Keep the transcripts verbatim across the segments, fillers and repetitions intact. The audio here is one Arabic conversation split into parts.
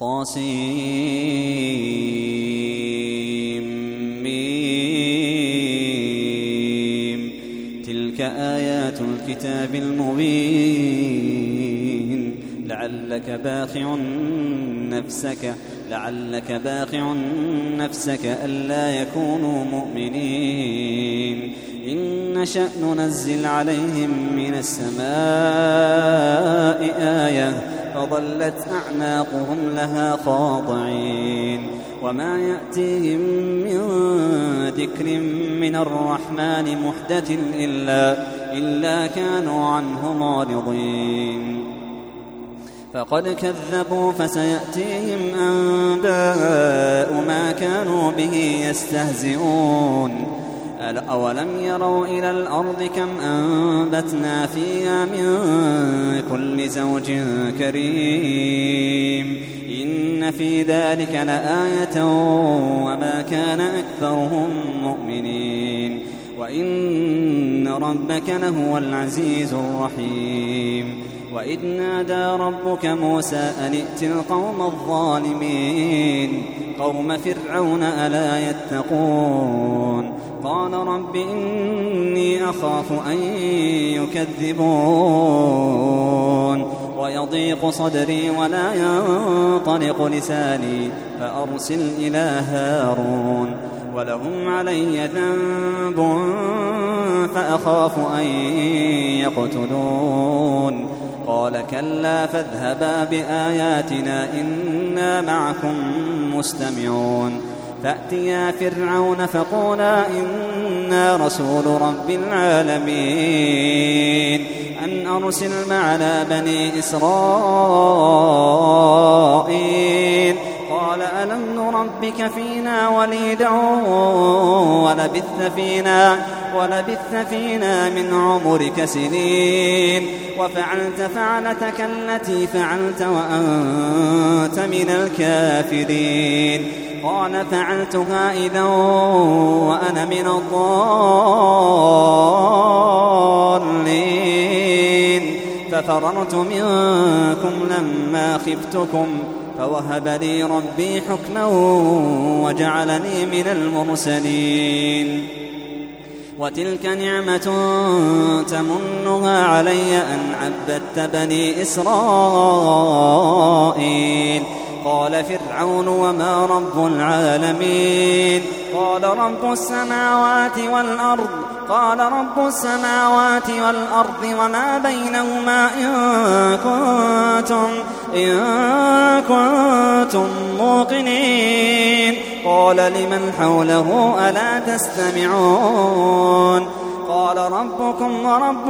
طاسيم تلك آيات الكتاب المبين لعلك باخع نفسك لعلك باخع نفسك ألا يكونوا مؤمنين إن نشأ ننزل عليهم من السماء آية فظلت أعناقهم لها خاضعين وما يأتيهم من ذكر من الرحمن محدث إلا, إلا كانوا عنه معرضين فقد كذبوا فسيأتيهم أنباء ما كانوا به يستهزئون أولم يروا إلى الأرض كم أنبتنا فيها من كل زوج كريم إن في ذلك لآية وما كان أكثرهم مؤمنين وإن ربك لهو العزيز الرحيم وإذ نادى ربك موسى أن ائت القوم الظالمين قوم فرعون ألا يتقون قال رب إني أخاف أن يكذبون ويضيق صدري ولا ينطلق لساني فأرسل إلى هارون ولهم علي ذنب فأخاف أن يقتلون قال كلا فاذهبا بآياتنا إنا معكم مستمعون فأتيا فرعون فقولا إنا رسول رب العالمين أن أرسل معنا بني إسرائيل قال ألم نربك فينا وليدا ولبثت فينا, ولبثت فينا من عمرك سنين وفعلت فعلتك التي فعلت وأنت من الكافرين قال فعلتها إذا وأنا من الضالين ففررت منكم لما خفتكم فوهب لي ربي حكما وجعلني من المرسلين وتلك نعمة تمنها علي أن عبدت بني إسرائيل قال فرعون وما رب العالمين قال رب السماوات والأرض قال رب السماوات والأرض وما بينهما إن كنتم, إن كنتم موقنين قال لمن حوله ألا تستمعون قال ربكم ورب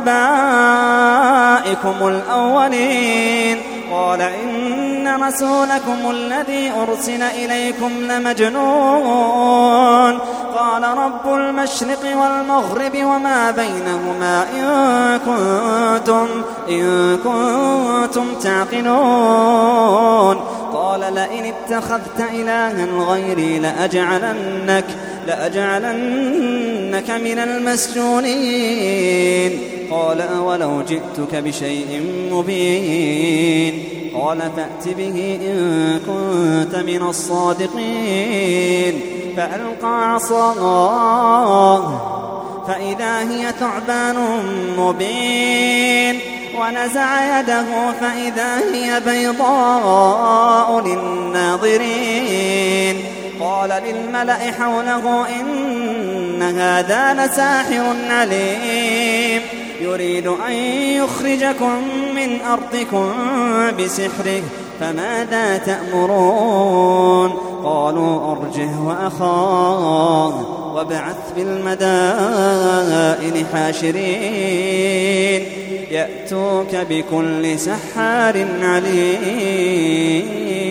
آبائكم الأولين قال إن رسولكم الذي أرسل إليكم لمجنون قال رب المشرق والمغرب وما بينهما إن كنتم, إن كنتم تعقلون قال لئن اتخذت إلها غيري لأجعلنك, لأجعلنك من المسجونين قال أولو جئتك بشيء مبين قال فأت به إن كنت من الصادقين فألقى عصاه فإذا هي ثعبان مبين ونزع يده فإذا هي بيضاء للناظرين قال للملأ حوله إن هذا لساحر عليم يريد أن يخرجكم من أرضكم بسحره فماذا تأمرون قالوا أرجه وأخاه وابعث في المدائن حاشرين يأتوك بكل سحار عليم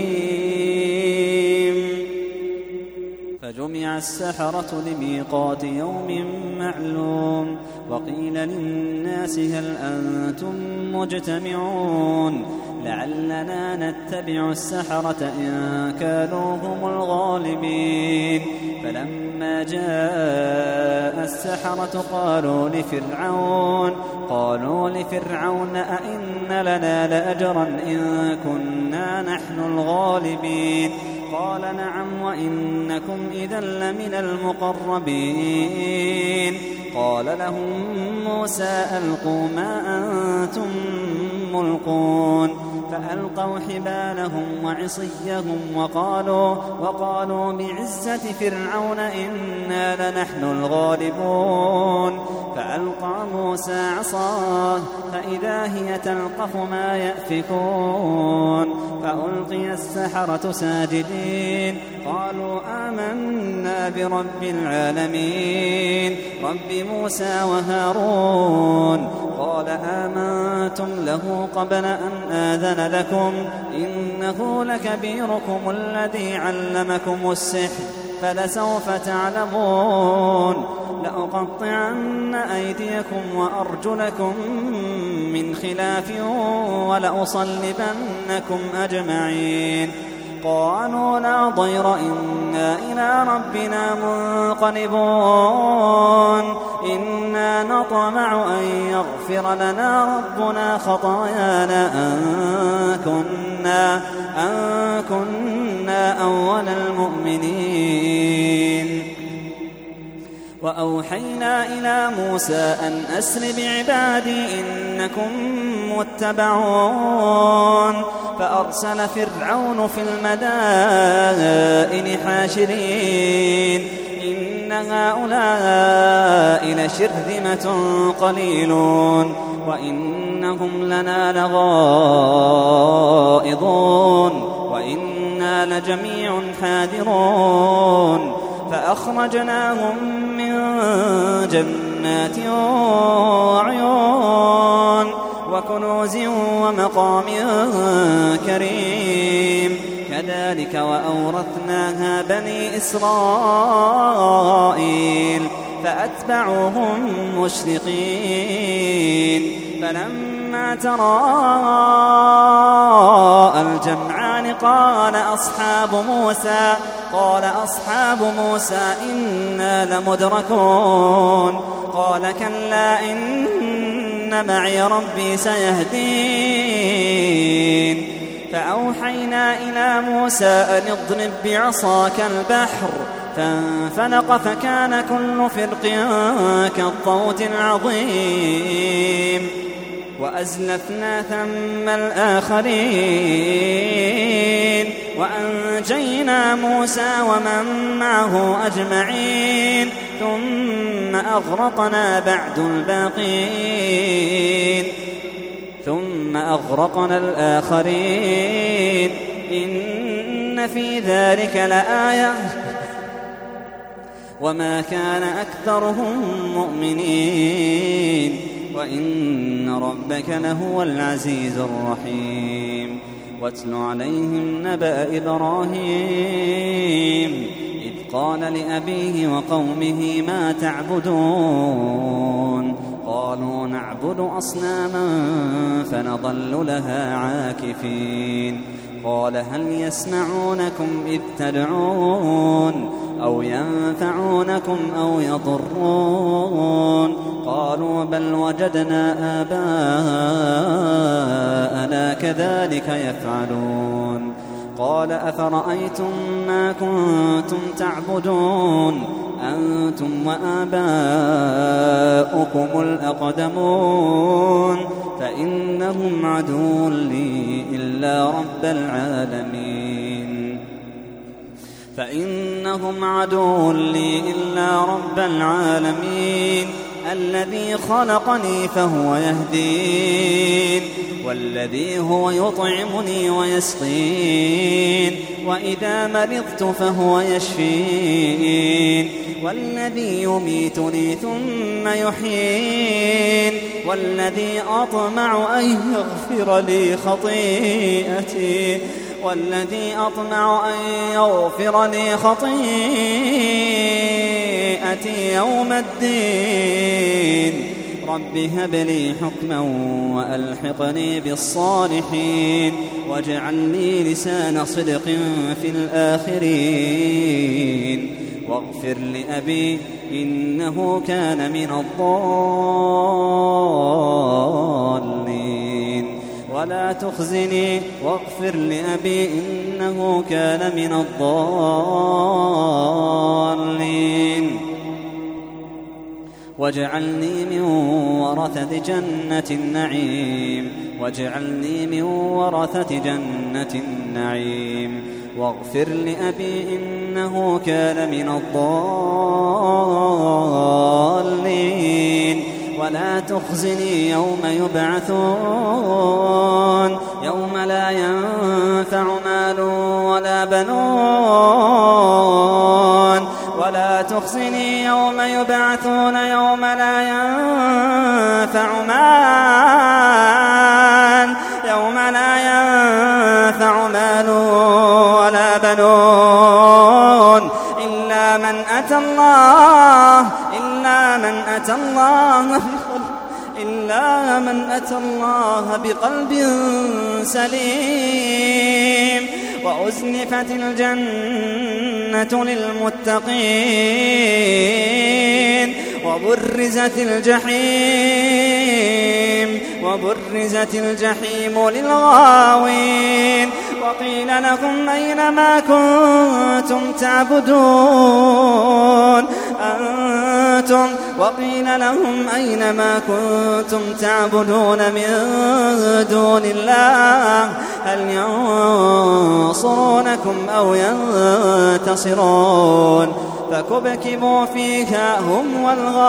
فجمع السحرة لميقات يوم معلوم وقيل للناس هل أنتم مجتمعون لعلنا نتبع السحرة إن كانوا هم الغالبين فلما جاء السحرة قالوا لفرعون قالوا لفرعون أئن لنا لأجرا إن كنا إنا نحن الغالبين قال نعم وإنكم إذا لمن المقربين قال لهم موسى ألقوا ما أنتم ملقون فألقوا حبالهم وعصيهم وقالوا, وقالوا بعزة فرعون إنا لنحن الغالبون فألقى موسى عصاه فإذا هي تلقف ما يأفكون فألقي السحرة ساجدين قالوا آمنا برب العالمين رب موسى وهارون قال آمنتم له قبل أن آذن لكم إنه لكبيركم الذي علمكم السحر فلسوف تعلمون لأقطعن أيديكم وأرجلكم من خلاف ولأصلبنكم أجمعين قالوا لا ضير إنا إلى ربنا منقلبون إنا نطمع أن يغفر لنا ربنا خطايانا أن كنا, أن كنا أول المؤمنين وأوحينا إلى موسى أن أسر بعبادي إنكم متبعون فأرسل فرعون في المدائن حاشرين إن هؤلاء لشرذمة قليلون وإنهم لنا لغائظون وإنا لجميع حاذرون فأخرجناهم من جنات وعيون وكنوز ومقام كريم كذلك وأورثناها بني إسرائيل فأتبعوهم مشرقين فلما تراءى الجمعان قال أصحاب موسى قال أصحاب موسى إنا لمدركون قال كلا إن معي ربي سيهدين فأوحينا إلى موسى أن اضرب بعصاك البحر فانفلق فكان كل فرق كالطود العظيم وأزلفنا ثم الآخرين وأنجينا موسى ومن معه أجمعين ثم أغرقنا بعد الباقين ثم أغرقنا الآخرين إن في ذلك لآية وما كان أكثرهم مؤمنين وإن ربك لهو العزيز الرحيم واتل عليهم نبأ إبراهيم إذ قال لأبيه وقومه ما تعبدون قالوا نعبد أصناما فنظل لها عاكفين قال هل يسمعونكم إذ تدعون أو ينفعونكم أو يضرون قالوا بل وجدنا آباءنا كذلك يفعلون قال أفرأيتم ما كنتم تعبدون أنتم وآباؤكم الأقدمون فإنهم عدو لي إلا رب العالمين فإنهم عدو لي إلا رب العالمين الذي خلقني فهو يهدين والذي هو يطعمني ويسقين وإذا مرضت فهو يشفين والذي يميتني ثم يحيين والذي أطمع أن يغفر لي خطيئتي والذي أطمع أن يغفر لي خطيئتي يوم الدين رب هب لي حكما وألحقني بالصالحين واجعل لي لسان صدق في الآخرين واغفر لأبي إنه كان من الضالين ولا تخزني واغفر لأبي إنه كان من الضالين واجعلني من ورثة جنة النعيم واجعلني من ورثة جنة النعيم واغفر لأبي إنه كان من الضالين ولا تخزني يوم يبعثون يوم لا ينفع مال ولا بنون ولا تخزني يوم يبعثون يوم لا ينفع مال يوم لا ينفع مال ولا بنون إلا من أتى الله إلا من أتى الله إلا من أتى الله بقلب سليم وأزلفت الجنة للمتقين وبرزت الجحيم وبرزت الجحيم للغاوين وقيل لهم أين ما كنتم تعبدون أنتم وقيل لهم أين ما كنتم تعبدون من دون الله هل ينصرونكم أو ينتصرون فكبكبوا فيها هم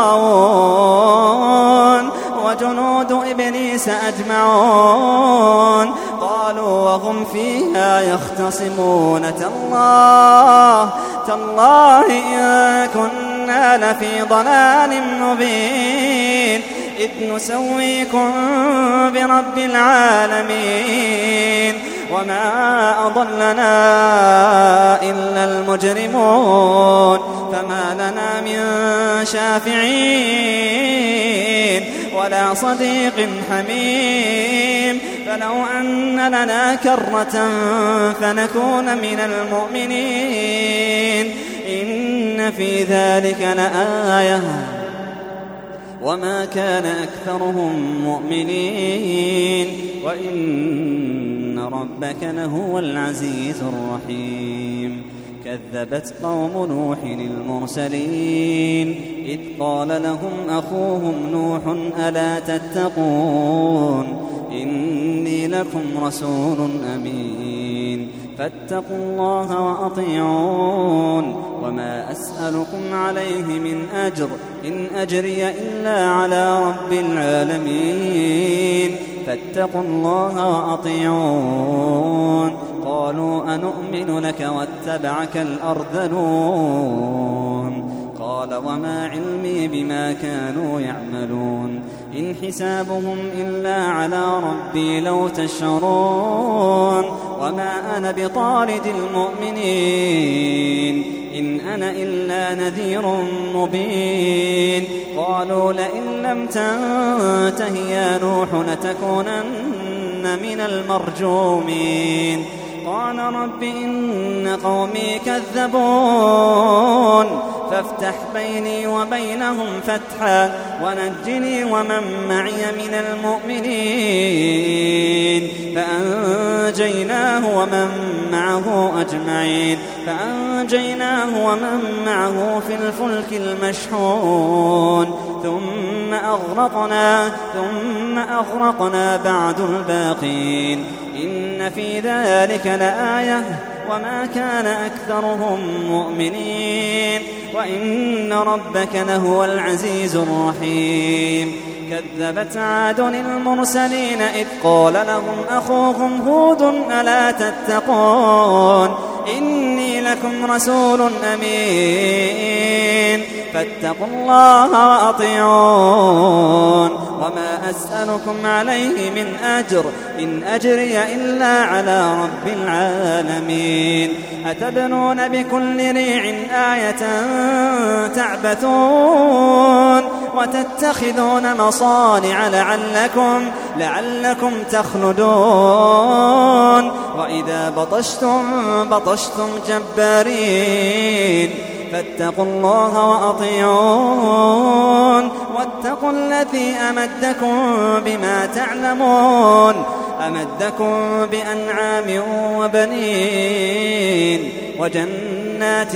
والغاوون وجنود إبليس أجمعون قالوا وهم فيها يختصمون تالله تالله إن كنا لفي ضلال مبين إذ نسويكم برب العالمين وما أضلنا إلا المجرمون فما لنا من شافعين ولا صديق حميم فلو أن لنا كرة فنكون من المؤمنين إن في ذلك لآية وما كان أكثرهم مؤمنين وإن ربك لهو العزيز الرحيم كذبت قوم نوح المرسلين إذ قال لهم أخوهم نوح ألا تتقون إني لكم رسول أمين فاتقوا الله وأطيعون وما أسألكم عليه من أجر إن أجري إلا على رب العالمين فاتقوا الله وأطيعون قالوا أنؤمن لك واتبعك الأرذلون قال وما علمي بما كانوا يعملون إن حسابهم إلا على ربي لو تشعرون وما أنا بطارد المؤمنين إن أنا إلا نذير مبين قالوا لئن لم تنته يا نوح لتكونن من المرجومين قال رب إن قومي كذبون فافتح بيني وبينهم فتحا ونجني ومن معي من المؤمنين فأنجيناه ومن معه أجمعين فأنجيناه ومن معه في الفلك المشحون ثم أغرقنا ثم أغرقنا بعد الباقين إن في ذلك لآية وما كان أكثرهم مؤمنين وإن ربك لهو العزيز الرحيم كذبت عاد المرسلين إذ قال لهم أخوهم هود ألا تتقون إني لكم رسول أمين فاتقوا الله وأطيعون وما أسألكم عليه من أجر إن أجري إلا على رب العالمين أتبنون بكل ريع آية تعبثون وتتخذون مصانع لعلكم, لعلكم تخلدون وإذا بطشتم بطشتم جبارين فاتقوا الله وأطيعون واتقوا الذي أمدكم بما تعلمون أمدكم بأنعام وبنين وجنات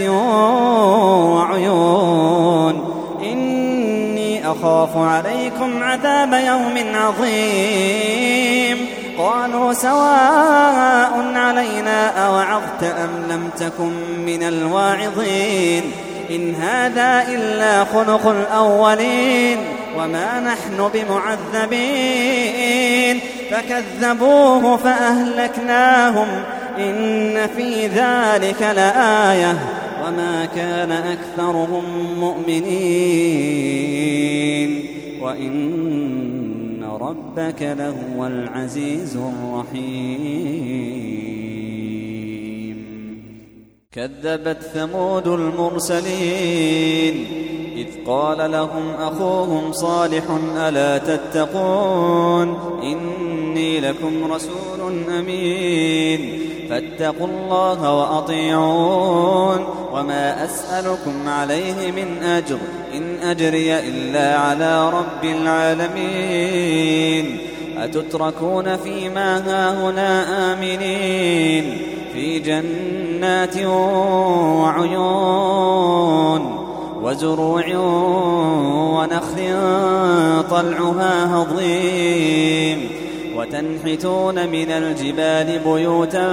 وعيون إني أخاف عليكم عذاب يوم عظيم قالوا سواء علينا أوعظت أم لم تكن من الواعظين إن هذا إلا خلق الأولين وما نحن بمعذبين فكذبوه فأهلكناهم إن في ذلك لآية وما كان أكثرهم مؤمنين وإن ربك لهو العزيز الرحيم كذبت ثمود المرسلين إذ قال لهم أخوهم صالح ألا تتقون إني لكم رسول أمين فاتقوا الله وأطيعون وما أسألكم عليه من أجر إن أجري إلا على رب العالمين أتتركون فيما هاهنا آمنين في جنات وعيون وزروع ونخل طلعها هضيم وتنحتون من الجبال بيوتا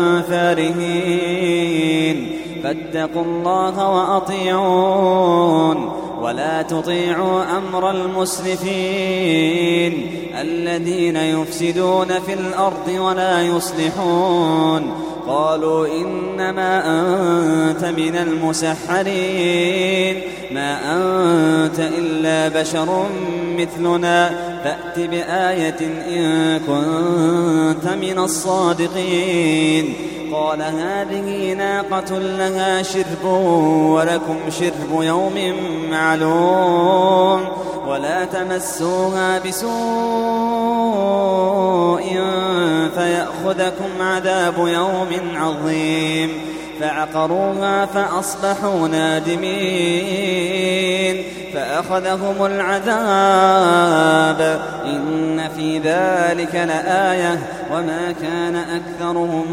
فارهين فاتقوا الله وأطيعون ولا تطيعوا أمر المسرفين الذين يفسدون في الأرض ولا يصلحون قالوا إنما أنت من المسحرين ما أنت إلا بشر مثلنا فأت بآية إن كنت من الصادقين قال هذه ناقة لها شرب ولكم شرب يوم معلوم ولا تمسوها بسوء فيأخذكم عذاب يوم عظيم فعقروها فأصبحوا نادمين فأخذهم العذاب إن في ذلك لآية وما كان أكثرهم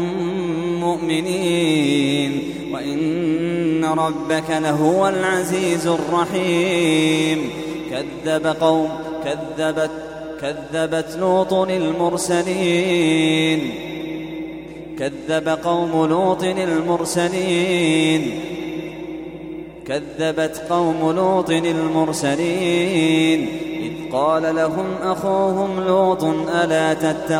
مؤمنين وإن ربك لهو العزيز الرحيم كذب قوم كذبت كذبت لوط المرسلين كذب قوم لوط المرسلين كذبت قوم لوط المرسلين إذ قال لهم أخوهم لوط ألا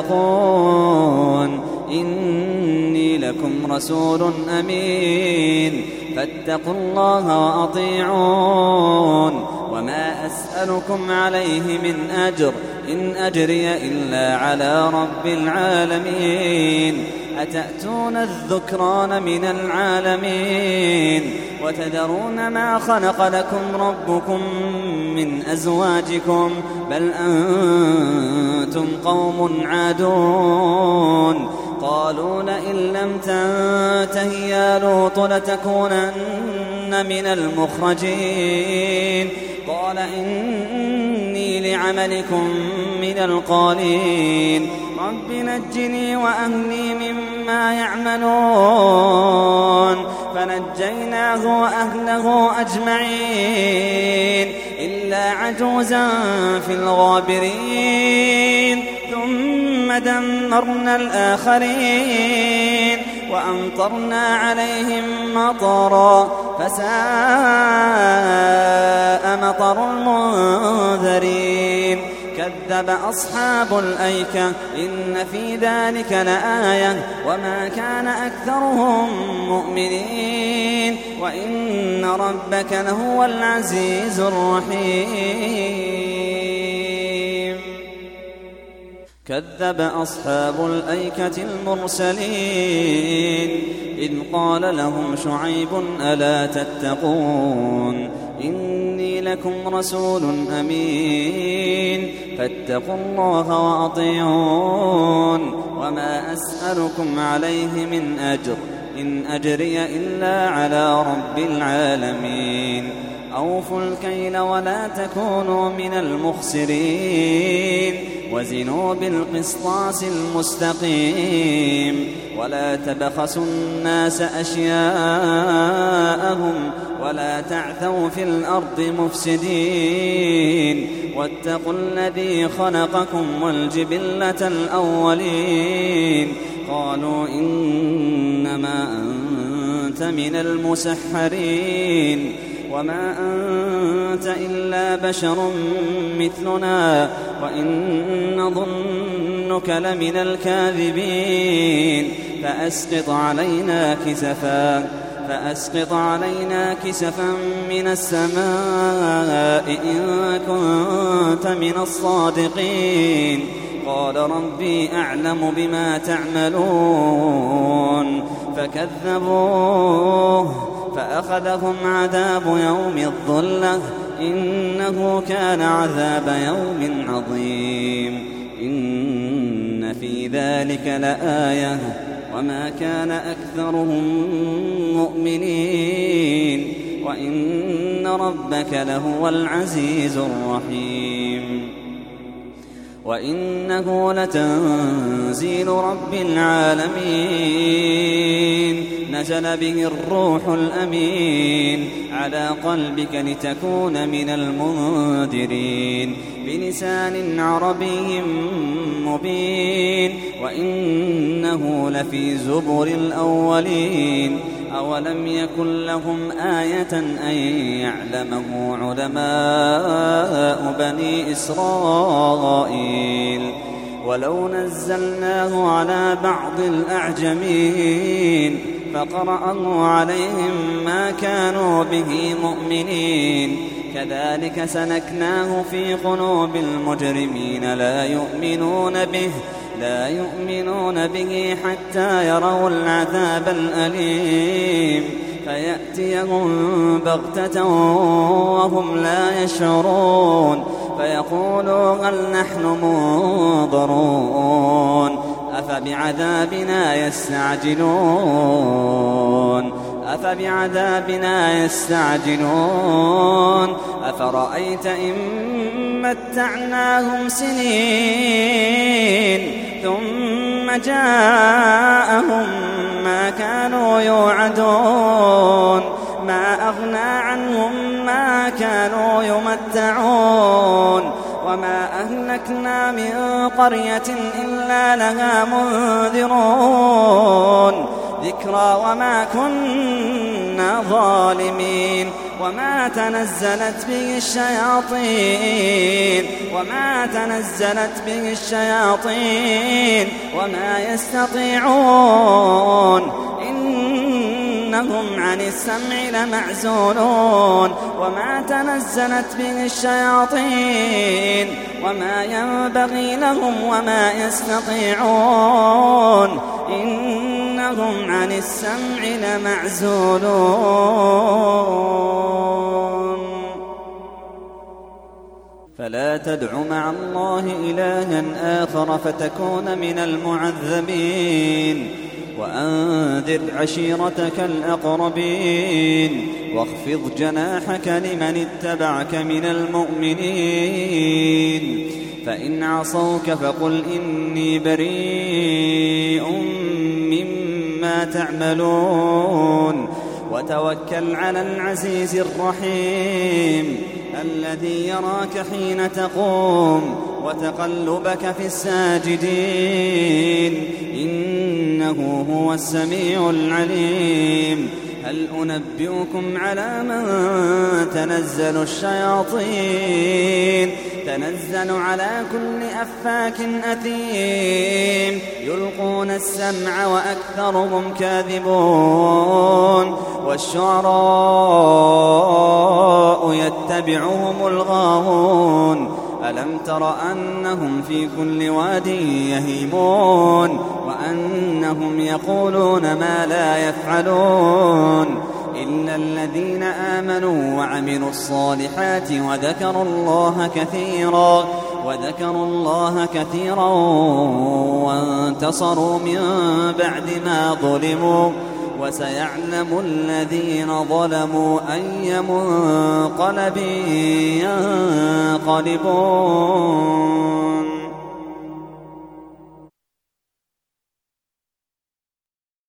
تتقون إني لكم رسول أمين فاتقوا الله وأطيعون وما أسألكم عليه من أجر إن أجري إلا على رب العالمين أتأتون الذكران من العالمين وتذرون ما خلق لكم ربكم من أزواجكم بل أنتم قوم عادون قالوا لئن لم تنته يا لوط لتكونن من المخرجين قال إني لعملكم من القالين رب نجني وأهلي مما يعملون فنجيناه وأهله أجمعين إلا عجوزا في الغابرين ثم دمرنا الآخرين وأمطرنا عليهم مطرا فساء مطر المنذرين كذب أصحاب الأيكة إن في ذلك لآية وما كان أكثرهم مؤمنين وإن ربك لهو العزيز الرحيم كذب أصحاب الأيكة المرسلين إذ قال لهم شعيب ألا تتقون إني لكم رسول أمين فاتقوا الله وأطيعون وما أسألكم عليه من أجر إن أجري إلا على رب العالمين أوفوا الكيل ولا تكونوا من المخسرين وزنوا بالقسطاس المستقيم ولا تبخسوا الناس أشياءهم ولا تعثوا في الأرض مفسدين واتقوا الذي خلقكم والجبلة الأولين قالوا إنما أنت من المسحرين وما أنت إلا بشر مثلنا وإن نظنك لمن الكاذبين فأسقط علينا كسفا فأسقط علينا كسفا من السماء إن كنت من الصادقين قال ربي أعلم بما تعملون فكذبوه فأخذهم عذاب يوم الظلة إنه كان عذاب يوم عظيم إن في ذلك لآية وما كان أكثرهم مؤمنين وإن ربك لهو العزيز الرحيم وإنه لتنزيل رب العالمين نزل به الروح الأمين على قلبك لتكون من المنذرين بلسان عربي مبين وإنه لفي زبر الأولين أولم يكن لهم آية أن يعلمه علماء بني إسرائيل ولو نزلناه على بعض الأعجمين فقرأه عليهم ما كانوا به مؤمنين كذلك سلكناه في قلوب المجرمين لا يؤمنون به لا يؤمنون به حتى يروا العذاب الأليم فيأتيهم بغتة وهم لا يشعرون فيقولوا هل نحن منظرون أفبعذابنا يستعجلون أفبعذابنا يستعجلون أفرأيت إن متعناهم سنين ثم جاءهم ما كانوا يوعدون ما أغنى عنهم ما كانوا يمتعون وما أهلكنا من قرية إلا لها منذرون ذكرى وما كنا ظالمين وما تنزلت به الشياطين وما تنزلت به الشياطين وما يستطيعون إنهم عن السمع لمعزولون وما تنزلت به الشياطين وما ينبغي لهم وما يستطيعون إنهم عن السمع لمعزولون فلا تدع مع الله إلها آخر فتكون من المعذبين وأنذر عشيرتك الأقربين واخفض جناحك لمن اتبعك من المؤمنين فإن عصوك فقل إني بريء مما تعملون وتوكل على العزيز الرحيم الذي يراك حين تقوم وتقلبك في الساجدين إنه هو السميع العليم هل أنبئكم على من تنزل الشياطين تنزل على كل أفاك أثيم يلقون السمع وأكثرهم كاذبون والشعراء يتبعهم الغاوون ألم تر أنهم في كل واد يهيمون وأنهم يقولون ما لا يفعلون إلا الذين آمنوا وعملوا الصالحات وذكروا الله كثيرا وذكروا الله كثيرا وانتصروا من بعد ما ظلموا وسيعلم الذين ظلموا أي منقلب ينقلبون.